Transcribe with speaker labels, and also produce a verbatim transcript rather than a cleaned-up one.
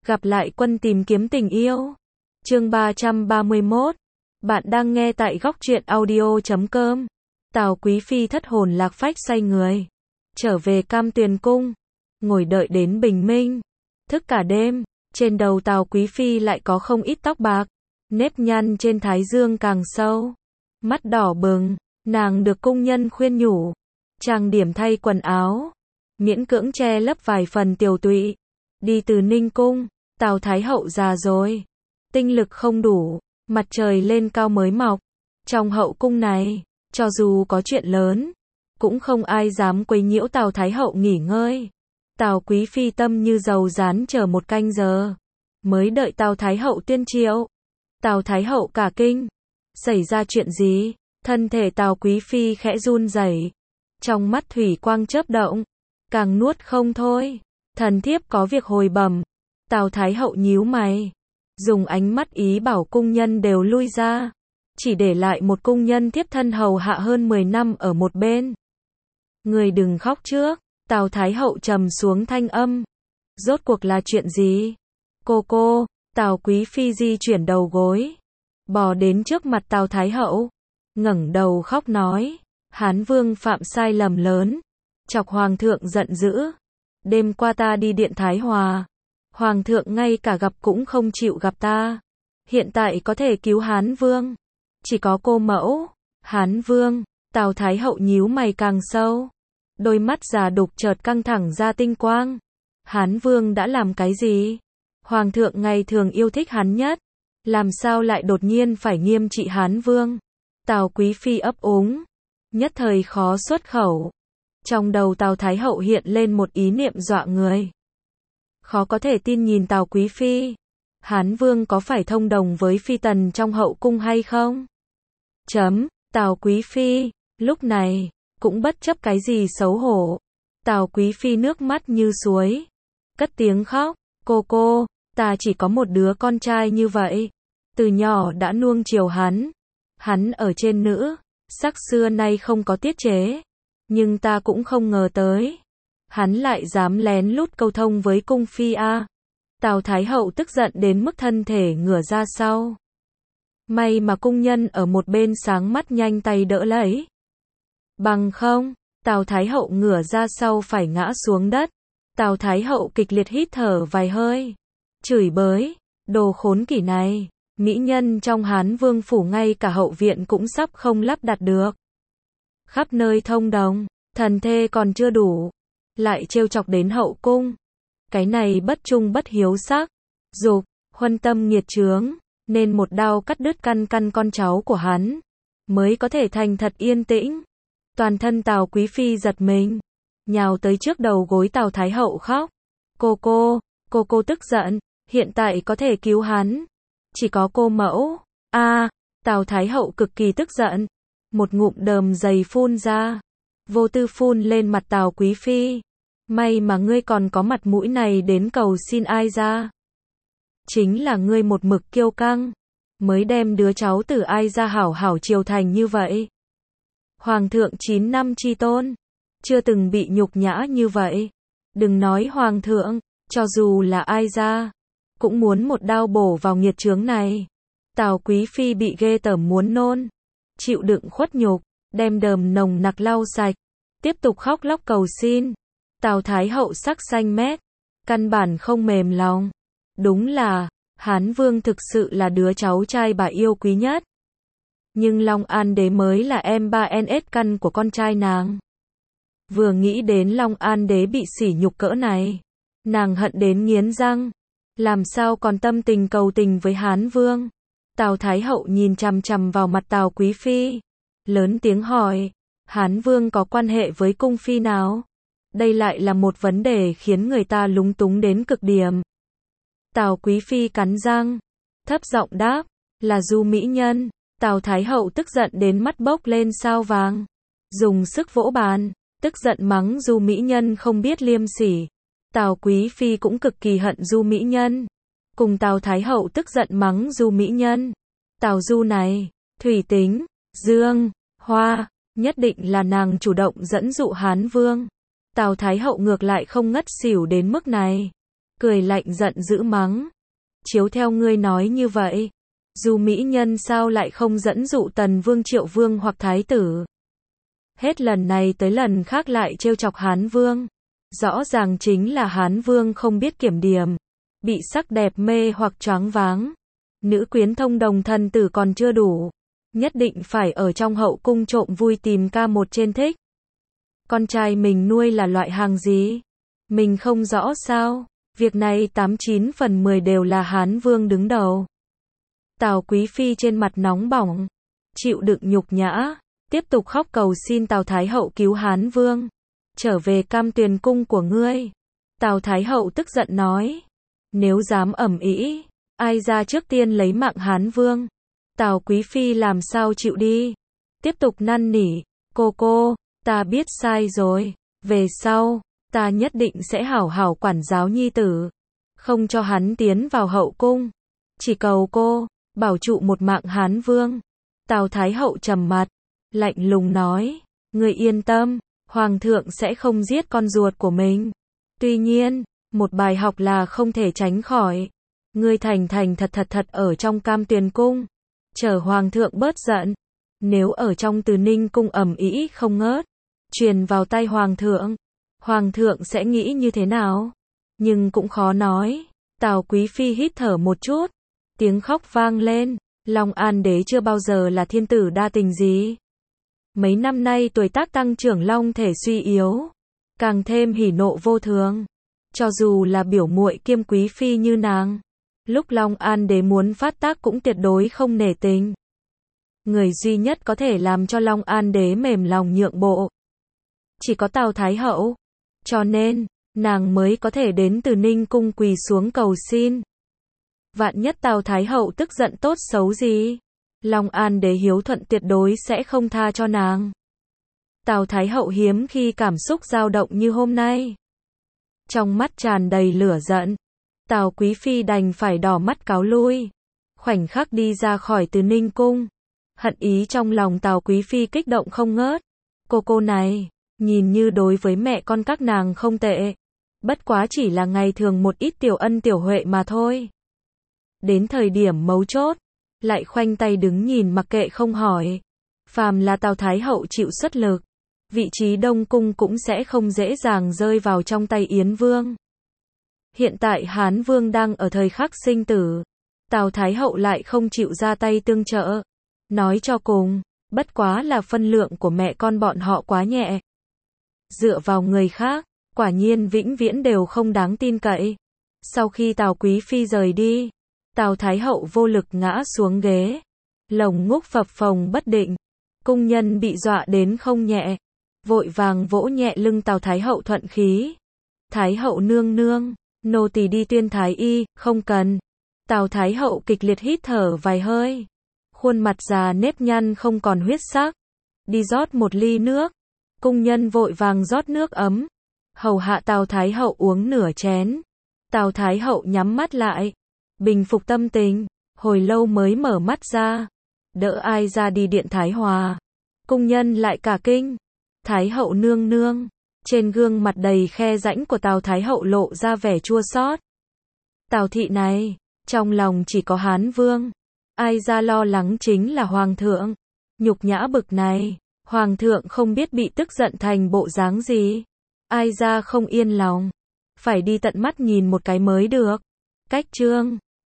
Speaker 1: Gặp lại quân tìm kiếm tình yêu. Chương ba trăm ba mươi mốt. Bạn đang nghe tại góc truyện audio chấm com. Tào Quý Phi thất hồn lạc phách say người. Trở về Cam Tuyền Cung. Ngồi đợi đến bình minh. Thức cả đêm. Trên đầu Tào Quý Phi lại có không ít tóc bạc. Nếp nhăn trên thái dương càng sâu. Mắt đỏ bừng. Nàng được cung nhân khuyên nhủ. Trang điểm thay quần áo. Miễn cưỡng che lấp vài phần tiều tụy. Đi từ Ninh Cung. Tào Thái Hậu già rồi. Tinh lực không đủ. Mặt trời lên cao mới mọc. Trong hậu cung này, cho dù có chuyện lớn, cũng không ai dám quấy nhiễu Tào Thái Hậu nghỉ ngơi. Tào Quý Phi tâm như dầu rán chờ một canh giờ. Mới đợi Tào Thái Hậu tiên triệu. Tào Thái Hậu cả kinh. Xảy ra chuyện gì? Thân thể Tào Quý Phi khẽ run rẩy. Trong mắt thủy quang chớp động. Càng nuốt không thôi. Thần thiếp có việc hồi bẩm. Tào Thái Hậu nhíu mày. Dùng ánh mắt ý bảo cung nhân đều lui ra. Chỉ để lại một cung nhân thiếp thân hầu hạ hơn mười năm ở một bên. Người đừng khóc trước. Tào Thái Hậu trầm xuống thanh âm. Rốt cuộc là chuyện gì? Cô cô. Tào Quý Phi di chuyển đầu gối. Bò đến trước mặt Tào Thái Hậu. Ngẩng đầu khóc nói. Hán Vương phạm sai lầm lớn. Chọc Hoàng thượng giận dữ. Đêm qua ta đi điện Thái Hòa. Hoàng thượng ngay cả gặp cũng không chịu gặp ta. Hiện tại có thể cứu Hán Vương. Chỉ có cô mẫu. Hán Vương. Tào Thái Hậu nhíu mày càng sâu. Đôi mắt già đục chợt căng thẳng ra tinh quang. Hán Vương đã làm cái gì? Hoàng thượng ngày thường yêu thích hắn nhất. Làm sao lại đột nhiên phải nghiêm trị Hán Vương? Tào Quý Phi ấp úng. Nhất thời khó xuất khẩu. Trong đầu Tào Thái Hậu hiện lên một ý niệm dọa người. Khó có thể tin nhìn Tào Quý Phi. Hán Vương có phải thông đồng với phi tần trong hậu cung hay không? Chấm. Tào Quý Phi. Lúc này, cũng bất chấp cái gì xấu hổ. Tào Quý Phi nước mắt như suối. Cất tiếng khóc. Cô cô, ta chỉ có một đứa con trai như vậy. Từ nhỏ đã nuông chiều hắn. Hắn ở trên nữ. Sắc xưa nay không có tiết chế. Nhưng ta cũng không ngờ tới. Hắn lại dám lén lút câu thông với cung phi a. Tào Thái Hậu tức giận đến mức thân thể ngửa ra sau. May mà cung nhân ở một bên sáng mắt nhanh tay đỡ lấy. Bằng không, Tào Thái Hậu ngửa ra sau phải ngã xuống đất. Tào Thái Hậu kịch liệt hít thở vài hơi. Chửi bới, đồ khốn kỷ này. Mỹ nhân trong Hán Vương phủ ngay cả hậu viện cũng sắp không lắp đặt được. Khắp nơi thông đồng, thần thê còn chưa đủ. Lại trêu chọc đến hậu cung. Cái này bất trung bất hiếu sắc. Dục, huân tâm nghiệt chướng. Nên một đao cắt đứt căn căn con cháu của hắn. Mới có thể thành thật yên tĩnh. Toàn thân Tào Quý Phi giật mình. Nhào tới trước đầu gối Tào Thái Hậu khóc. Cô cô, cô cô tức giận. Hiện tại có thể cứu hắn. Chỉ có cô mẫu. A, Tào Thái Hậu cực kỳ tức giận. Một ngụm đờm dày phun ra. Vô tư phun lên mặt Tào Quý Phi. May mà ngươi còn có mặt mũi này đến cầu xin ai ra. Chính là ngươi một mực kiêu căng. Mới đem đứa cháu từ ai ra hảo hảo chiều thành như vậy. Hoàng thượng chín năm chi tôn. Chưa từng bị nhục nhã như vậy. Đừng nói hoàng thượng. Cho dù là ai ra. Cũng muốn một đao bổ vào nghiệt chướng này. Tào Quý Phi bị ghê tởm muốn nôn. Chịu đựng khuất nhục. Đem đờm nồng nặc lau sạch. Tiếp tục khóc lóc cầu xin. Tào Thái Hậu sắc xanh mét. Căn bản không mềm lòng. Đúng là, Hán Vương thực sự là đứa cháu trai bà yêu quý nhất. Nhưng Long An Đế mới là em ba en ét căn của con trai nàng. Vừa nghĩ đến Long An Đế bị sỉ nhục cỡ này. Nàng hận đến nghiến răng. Làm sao còn tâm tình cầu tình với Hán Vương. Tào Thái Hậu nhìn chằm chằm vào mặt Tào Quý Phi. Lớn tiếng hỏi. Hán Vương có quan hệ với cung phi nào? Đây lại là một vấn đề khiến người ta lúng túng đến cực điểm. Tào Quý Phi cắn răng. Thấp giọng đáp. Là Du mỹ nhân. Tào Thái Hậu tức giận đến mắt bốc lên sao vàng. Dùng sức vỗ bàn. Tức giận mắng Du mỹ nhân không biết liêm sỉ. Tào Quý Phi cũng cực kỳ hận Du mỹ nhân. Cùng Tào Thái Hậu tức giận mắng Du mỹ nhân. Tào Du này. Thủy tính. Dương. Hoa. Nhất định là nàng chủ động dẫn dụ Hán Vương. Tào Thái Hậu ngược lại không ngất xỉu đến mức này. cười lạnh giận dữ mắng. Chiếu theo ngươi nói như vậy, dù mỹ nhân sao lại không dẫn dụ Tần Vương Triệu Vương hoặc Thái tử. Hết lần này tới lần khác lại trêu chọc Hán Vương. Rõ ràng chính là Hán Vương không biết kiểm điểm, bị sắc đẹp mê hoặc choáng váng. Nữ quyến thông đồng thần tử còn chưa đủ, nhất định phải ở trong hậu cung trộm vui tìm ca một trên thích. Con trai mình nuôi là loại hàng gì? Mình không rõ sao? Việc này tám chín phần mười đều là Hán Vương đứng đầu. Tào Quý Phi trên mặt nóng bỏng, chịu đựng nhục nhã, tiếp tục khóc cầu xin Tào Thái Hậu cứu Hán Vương, trở về Cam Tuyền cung của ngươi. Tào Thái Hậu tức giận nói, nếu dám ầm ĩ, ai ra trước tiên lấy mạng Hán Vương. Tào Quý Phi làm sao chịu đi, tiếp tục năn nỉ, cô cô, ta biết sai rồi, về sau, ta nhất định sẽ hảo hảo quản giáo nhi tử, không cho hắn tiến vào hậu cung. Chỉ cầu cô, bảo trụ một mạng Hán Vương. Tào Thái Hậu trầm mặt, lạnh lùng nói, ngươi yên tâm, Hoàng thượng sẽ không giết con ruột của mình. Tuy nhiên, một bài học là không thể tránh khỏi. Ngươi thành thành thật thật thật ở trong Cam Tuyền cung, chờ Hoàng thượng bớt giận. Nếu ở trong Từ Ninh cung ầm ĩ không ngớt, truyền vào tay Hoàng thượng, Hoàng thượng sẽ nghĩ như thế nào? Nhưng cũng khó nói. Tào Quý Phi hít thở một chút, tiếng khóc vang lên. Long An đế chưa bao giờ là thiên tử đa tình gì. Mấy năm nay tuổi tác tăng trưởng, long thể suy yếu, càng thêm hỉ nộ vô thường. Cho dù là biểu muội kiêm quý phi như nàng, lúc Long An đế muốn phát tác cũng tuyệt đối không nể tình. Người duy nhất có thể làm cho Long An đế mềm lòng nhượng bộ, chỉ có Tào Thái Hậu. Cho nên, nàng mới có thể đến Từ Ninh cung quỳ xuống cầu xin. Vạn nhất Tào Thái Hậu tức giận tốt xấu gì, Long An đế hiếu thuận tuyệt đối sẽ không tha cho nàng. Tào Thái Hậu hiếm khi cảm xúc dao động như hôm nay, trong mắt tràn đầy lửa giận. Tào Quý Phi đành phải đỏ mắt cáo lui, khoảnh khắc đi ra khỏi Từ Ninh cung. Hận ý trong lòng Tào Quý Phi kích động không ngớt. Cô cô này, nhìn như đối với mẹ con các nàng không tệ, bất quá chỉ là ngày thường một ít tiểu ân tiểu huệ mà thôi. Đến thời điểm mấu chốt, lại khoanh tay đứng nhìn mặc kệ không hỏi. Phàm là Tào Thái Hậu chịu xuất lực, vị trí Đông cung cũng sẽ không dễ dàng rơi vào trong tay Yến Vương. Hiện tại Hán Vương đang ở thời khắc sinh tử, Tào Thái Hậu lại không chịu ra tay tương trợ. Nói cho cùng, bất quá là phân lượng của mẹ con bọn họ quá nhẹ. Dựa vào người khác, quả nhiên vĩnh viễn đều không đáng tin cậy. Sau khi Tào Quý Phi rời đi, Tào Thái Hậu vô lực ngã xuống ghế, lồng ngúc phập phồng bất định. Cung nhân bị dọa đến không nhẹ, vội vàng vỗ nhẹ lưng Tào Thái Hậu thuận khí. Thái Hậu nương nương, nô tỳ đi tuyên thái y. Không cần. Tào Thái Hậu kịch liệt hít thở vài hơi, khuôn mặt già nếp nhăn không còn huyết sắc. Đi rót một ly nước. Cung nhân vội vàng rót nước ấm, hầu hạ Tào Thái Hậu uống nửa chén. Tào Thái Hậu nhắm mắt lại, bình phục tâm tình, hồi lâu mới mở mắt ra. Đỡ ai ra đi điện Thái Hòa. Cung nhân lại cả kinh. Thái Hậu nương nương. Trên gương mặt đầy khe rãnh của Tào Thái Hậu lộ ra vẻ chua xót. Tào thị này, trong lòng chỉ có Hán Vương. Ai ra lo lắng chính là Hoàng thượng. Nhục nhã bực này, Hoàng thượng không biết bị tức giận thành bộ dáng gì. Ai ra không yên lòng, phải đi tận mắt nhìn một cái mới được. Cách chương